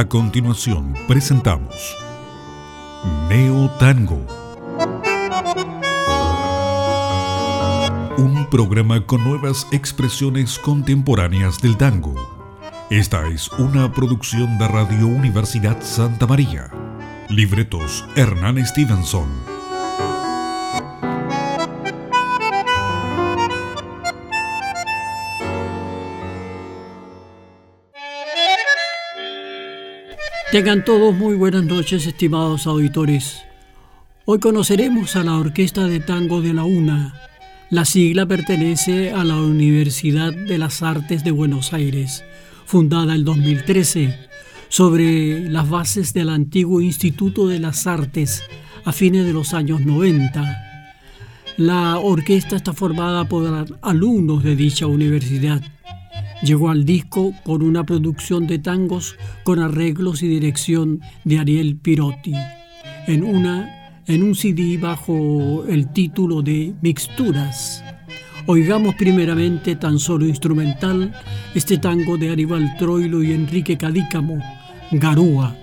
A continuación presentamos Neo Tango, un programa con nuevas expresiones contemporáneas del tango. Esta es una producción de Radio Universidad Santa María. Libretos Hernán Stevenson. Tengan todos muy buenas noches, estimados auditores. Hoy conoceremos a la Orquesta de Tango de la UNA. La sigla pertenece a la Universidad de las Artes de Buenos Aires, fundada en 2013, sobre las bases del antiguo Instituto de las Artes a fines de los años 90. La orquesta está formada por alumnos de dicha universidad. Llegó al disco con una producción de tangos con arreglos y dirección de Ariel Pirotti, en un CD bajo el título de Mixturas. Oigamos primeramente tan solo instrumental este tango de Aníbal Troilo y Enrique Cadícamo, Garúa.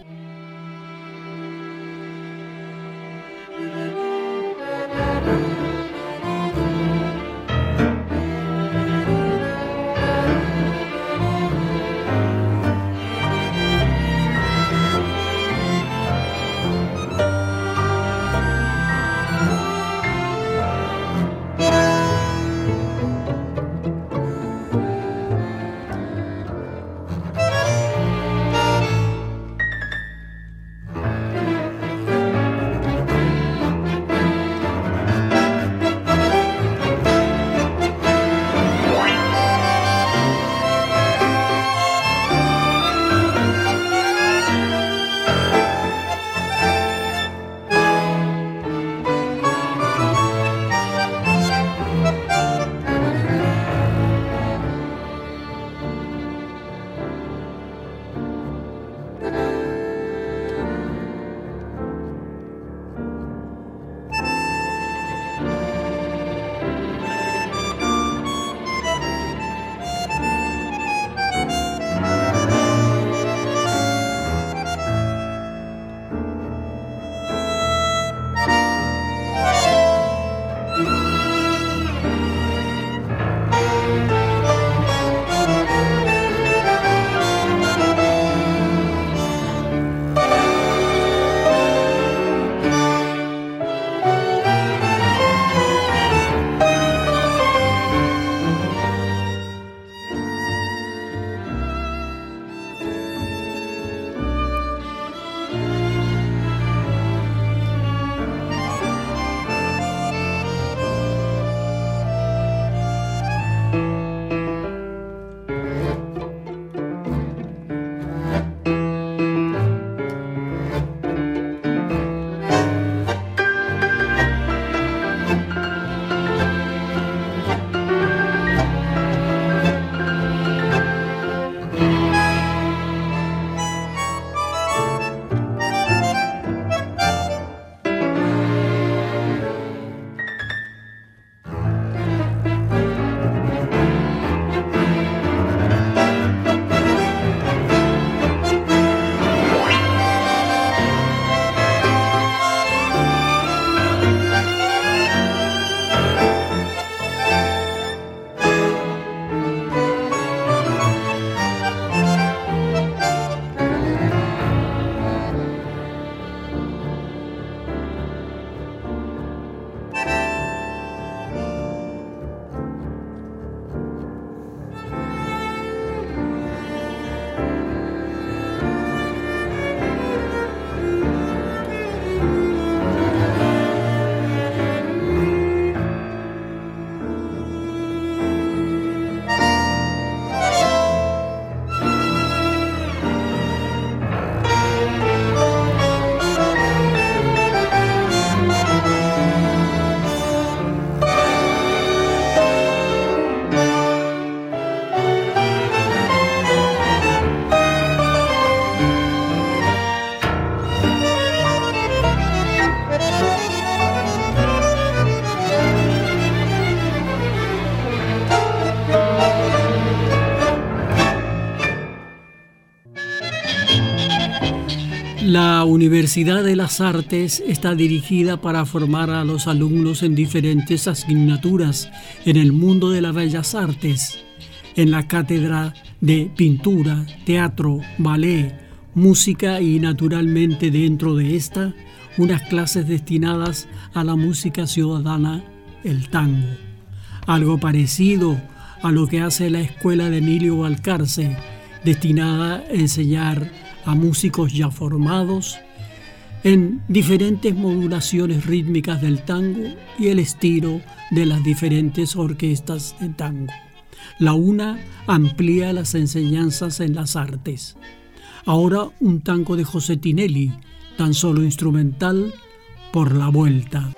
La Universidad de las Artes está dirigida para formar a los alumnos en diferentes asignaturas en el mundo de las bellas artes, en la cátedra de pintura, teatro, ballet, música y naturalmente dentro de esta, unas clases destinadas a la música ciudadana, el tango. Algo parecido a lo que hace la Escuela de Emilio Balcarce, destinada a enseñar a músicos ya formados en diferentes modulaciones rítmicas del tango y el estilo de las diferentes orquestas de tango. La UNA amplía las enseñanzas en las artes. Ahora un tango de José Tinelli, tan solo instrumental, Por la Vuelta.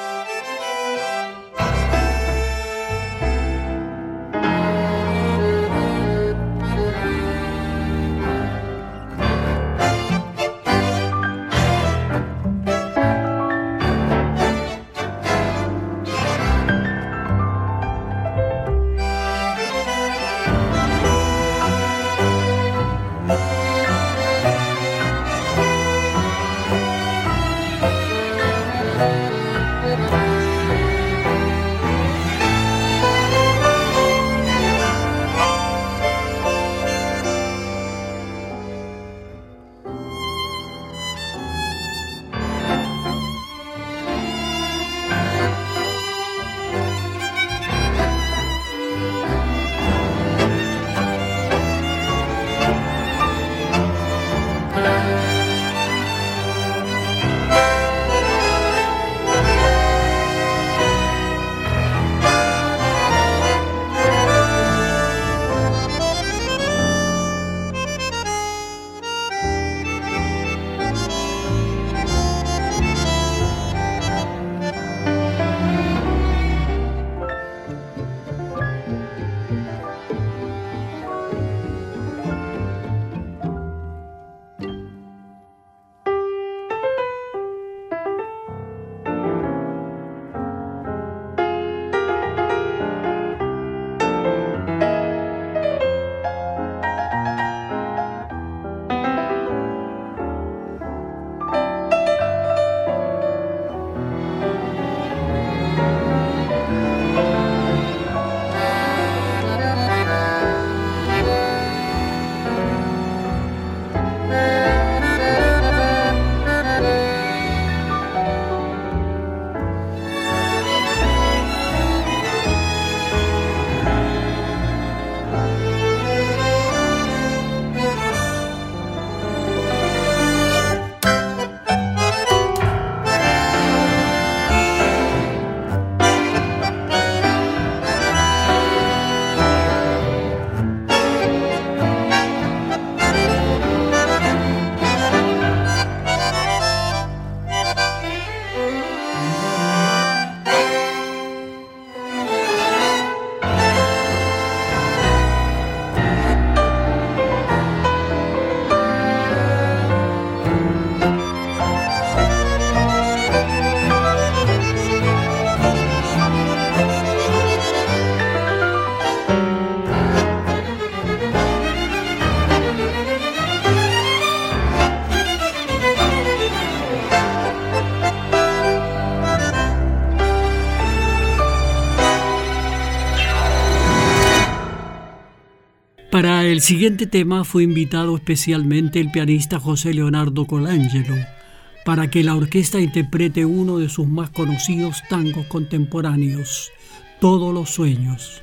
Para el siguiente tema fue invitado especialmente el pianista José Leonardo Colangelo para que la orquesta interprete uno de sus más conocidos tangos contemporáneos, Todos los sueños.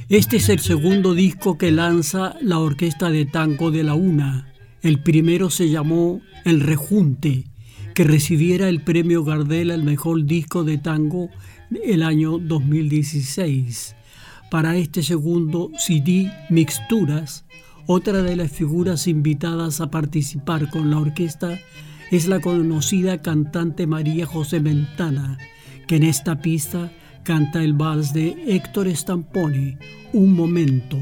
Este es el segundo disco que lanza la Orquesta de Tango de la UNA. El primero se llamó El Rejunte, que recibiera el premio Gardel al mejor disco de tango el año 2016. Para este segundo CD, Mixturas, otra de las figuras invitadas a participar con la orquesta es la conocida cantante María José Mentana, que en esta pista canta el vals de Héctor Stamponi, Un Momento.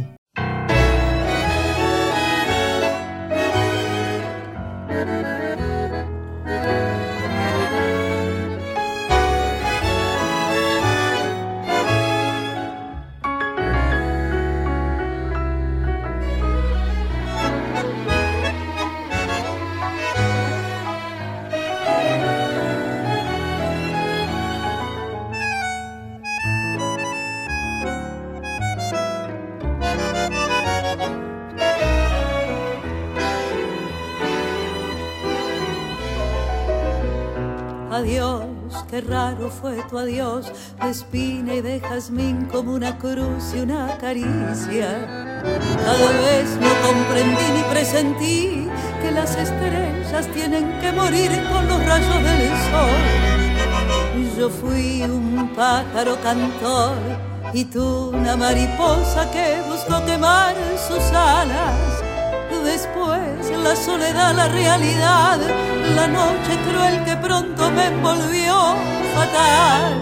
Adiós, qué raro fue tu adiós, de espina y de jazmín como una cruz y una caricia. Cada vez no comprendí ni presentí que las estrellas tienen que morir con los rayos del sol. Yo fui un pájaro cantor y tú una mariposa que buscó quemar sus alas. Después la soledad, la realidad, la noche cruel que pronto me envolvió fatal.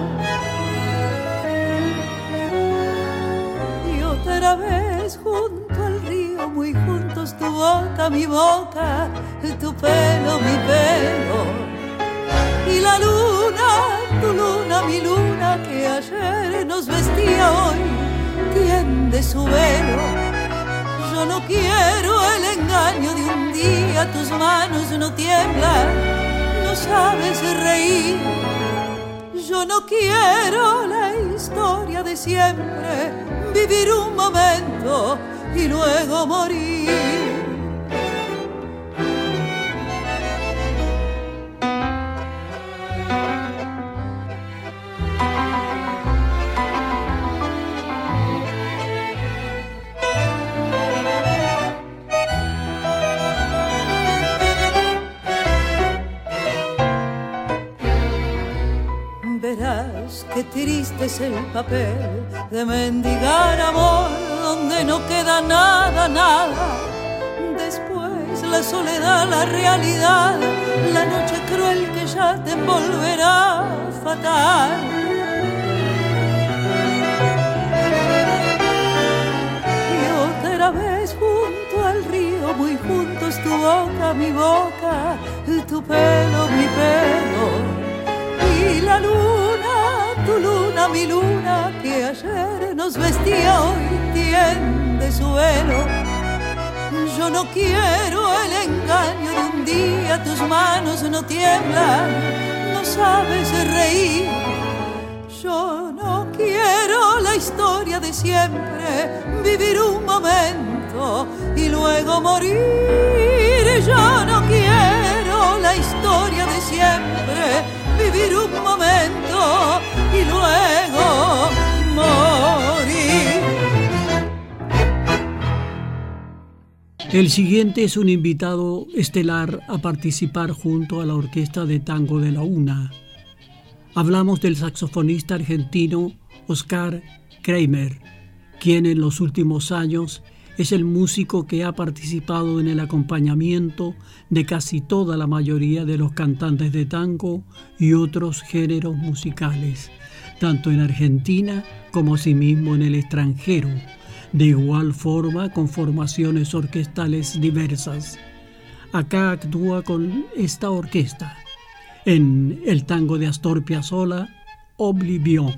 Y otra vez junto al río, muy juntos, tu boca, mi boca, tu pelo, mi pelo. Y la luna, tu luna, mi luna, que ayer nos vestía, hoy tiende su velo. Yo no quiero el engaño de un día, tus manos no tiemblan, no sabes reír. Yo no quiero la historia de siempre, vivir un momento y luego morir. Verás qué triste es el papel de mendigar amor donde no queda nada, nada. Después la soledad, la realidad, la noche cruel que ya te envolverá fatal. Y otra vez junto al río, muy juntos, tu boca, mi boca, tu pelo, mi pelo. Y la luna, tu luna, mi luna, que ayer nos vestía, hoy tiende su velo. Yo no quiero el engaño de un día, tus manos no tiemblan, no sabes reír. Yo no quiero la historia de siempre, vivir un momento y luego morir. Yo no quiero la historia de siempre, vivir un momento y luego morir. El siguiente es un invitado estelar a participar junto a la Orquesta de Tango de la UNA. Hablamos del saxofonista argentino Oscar Kramer, quien en los últimos años es el músico que ha participado en el acompañamiento de casi toda la mayoría de los cantantes de tango y otros géneros musicales, tanto en Argentina como asimismo en el extranjero, de igual forma con formaciones orquestales diversas. Acá actúa con esta orquesta, en el tango de Astor Piazzolla, Oblivion.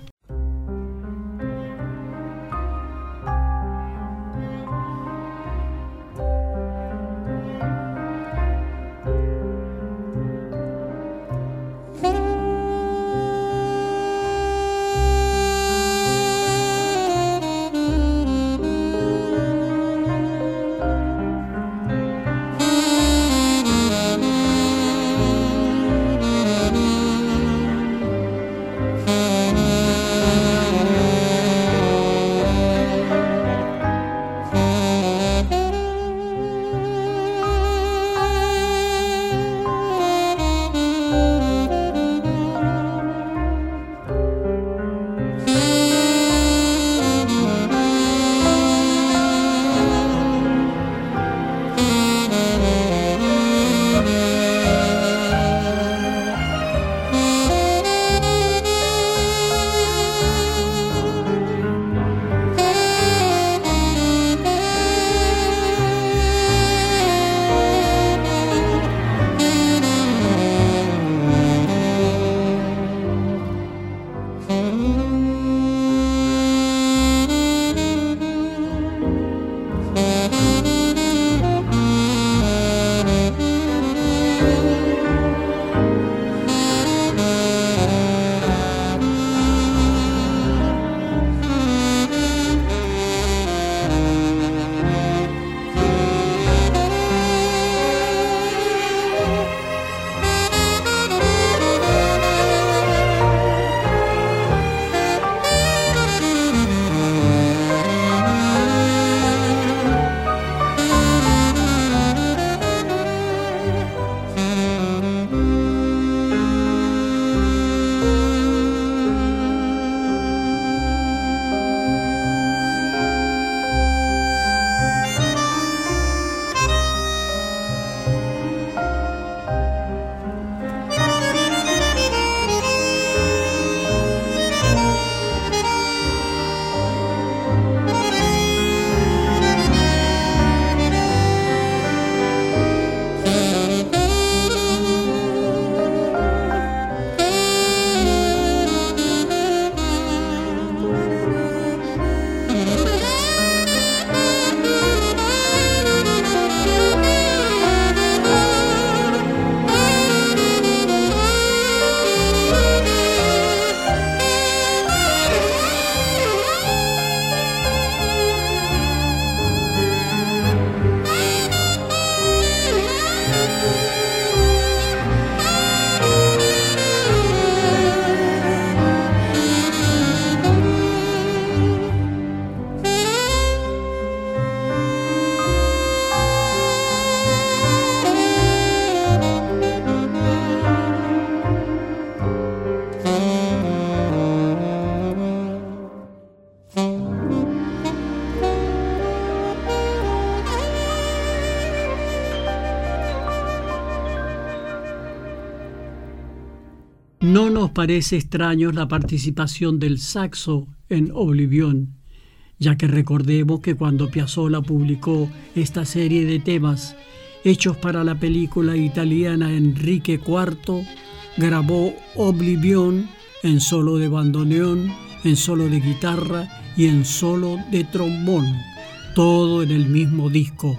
No nos parece extraño la participación del saxo en Oblivion, ya que recordemos que cuando Piazzolla publicó esta serie de temas hechos para la película italiana Enrique IV, grabó Oblivion en solo de bandoneón, en solo de guitarra y en solo de trombón, todo en el mismo disco.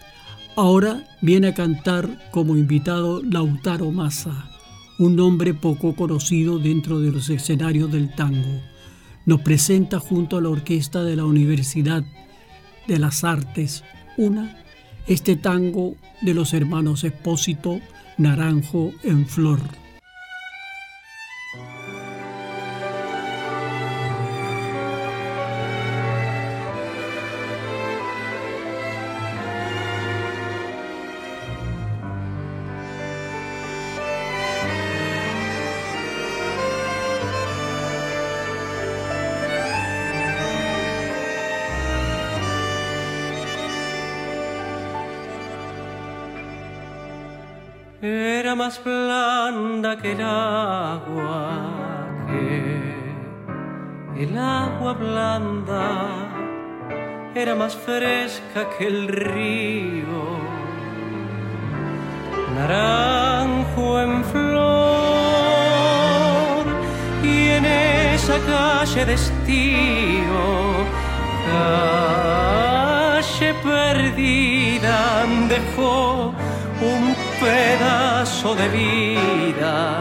Ahora viene a cantar como invitado Lautaro Massa, un nombre poco conocido dentro de los escenarios del tango. Nos presenta junto a la orquesta de la Universidad de las Artes este tango de los hermanos Espósito, Naranjo en Flor. Era más blanda que el agua blanda, era más fresca que el río, naranjo en flor, y en esa calle de estío, calle perdida, dejó un pedazo de vida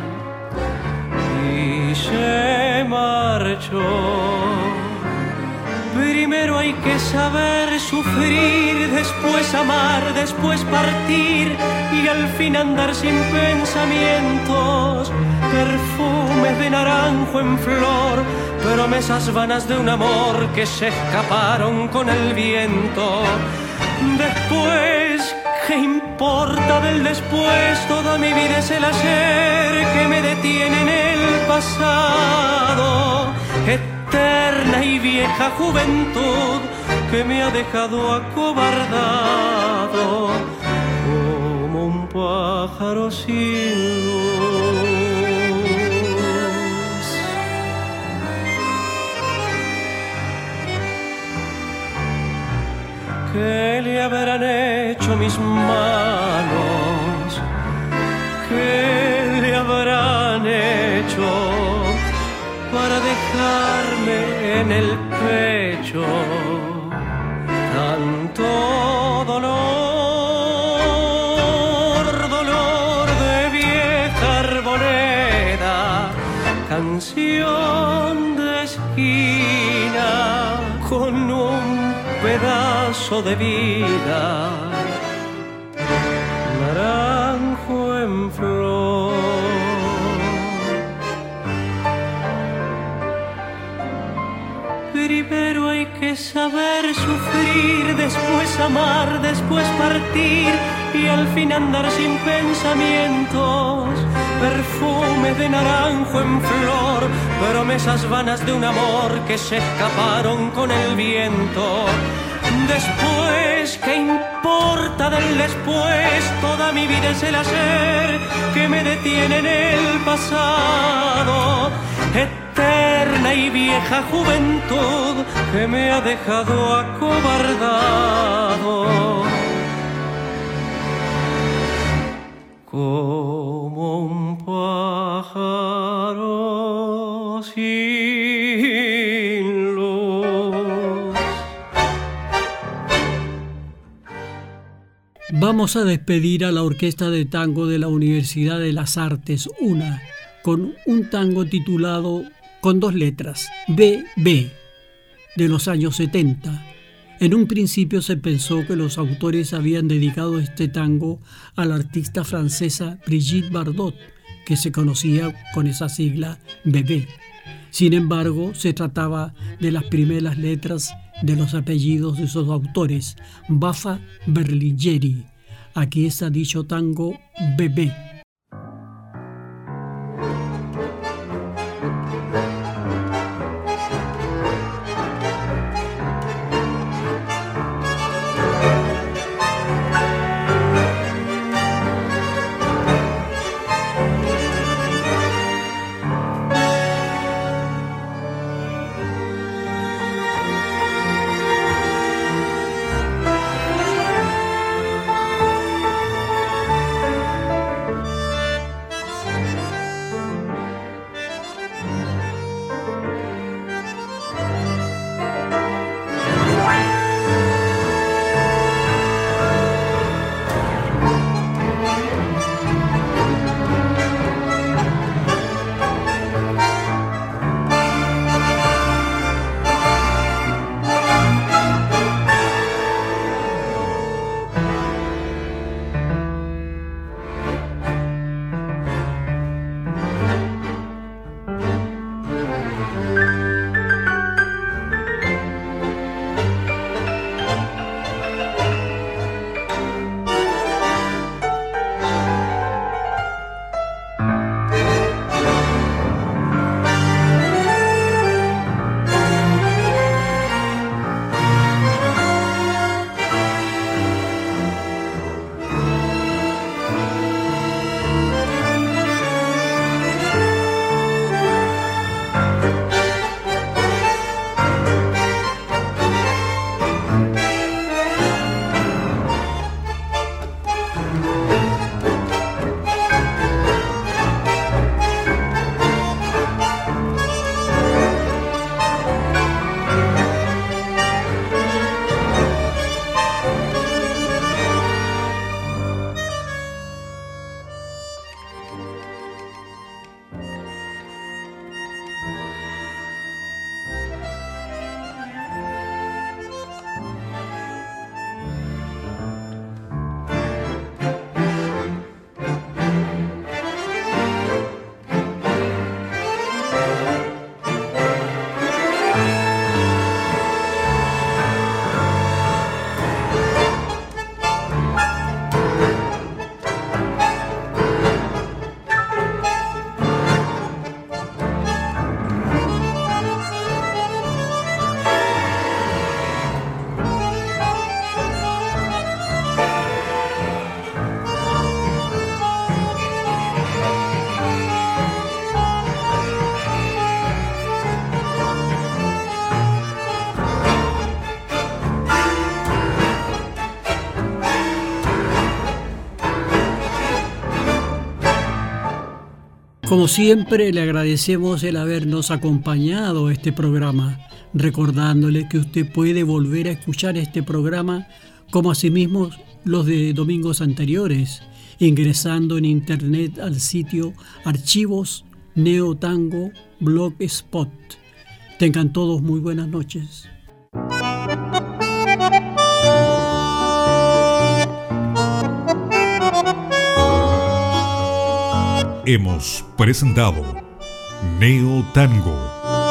y se marchó. Primero hay que saber sufrir, después amar, después partir y al fin andar sin pensamientos. Perfumes de naranjo en flor, promesas vanas de un amor que se escaparon con el viento. Después, ¿qué importa del después? Toda mi vida es el ayer que me detiene en el pasado. Eterna y vieja juventud que me ha dejado acobardado como un pájaro sin luz. ¿Qué le habrán hecho mis manos? ¿Qué le habrán hecho en el pecho tanto dolor, dolor de vieja arboleda, canción de esquina con un pedazo de vida, naranjo en flor. Primero hay que saber sufrir, después amar, después partir y al fin andar sin pensamientos. Perfume de naranjo en flor, promesas vanas de un amor que se escaparon con el viento. Después, ¿qué importa del después? Toda mi vida es el ayer que me detiene en el pasado. Eterna y vieja juventud que me ha dejado acobardado. Como un pájaro sin luz. Vamos a despedir a la Orquesta de Tango de la Universidad de las Artes, UNA, con un tango titulado con 2 letras, BB, de los años 70. En un principio se pensó que los autores habían dedicado este tango a la artista francesa Brigitte Bardot, que se conocía con esa sigla BB. Sin embargo, se trataba de las primeras letras de los apellidos de esos autores, Baffa Berlingeri. Aquí está dicho tango BB. Como siempre, le agradecemos el habernos acompañado a este programa. recordándole que usted puede volver a escuchar este programa como asimismo los de domingos anteriores, ingresando en internet al sitio Archivos Neotango Blogspot. Tengan todos muy buenas noches. Hemos presentado Neotango,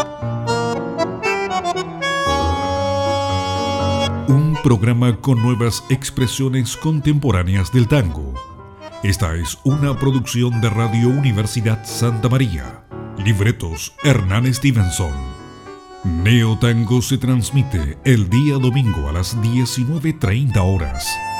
un programa con nuevas expresiones contemporáneas del tango. Esta es una producción de Radio Universidad Santa María. Libretos Hernán Stevenson. Neotango se transmite el día domingo a las 19:30 horas.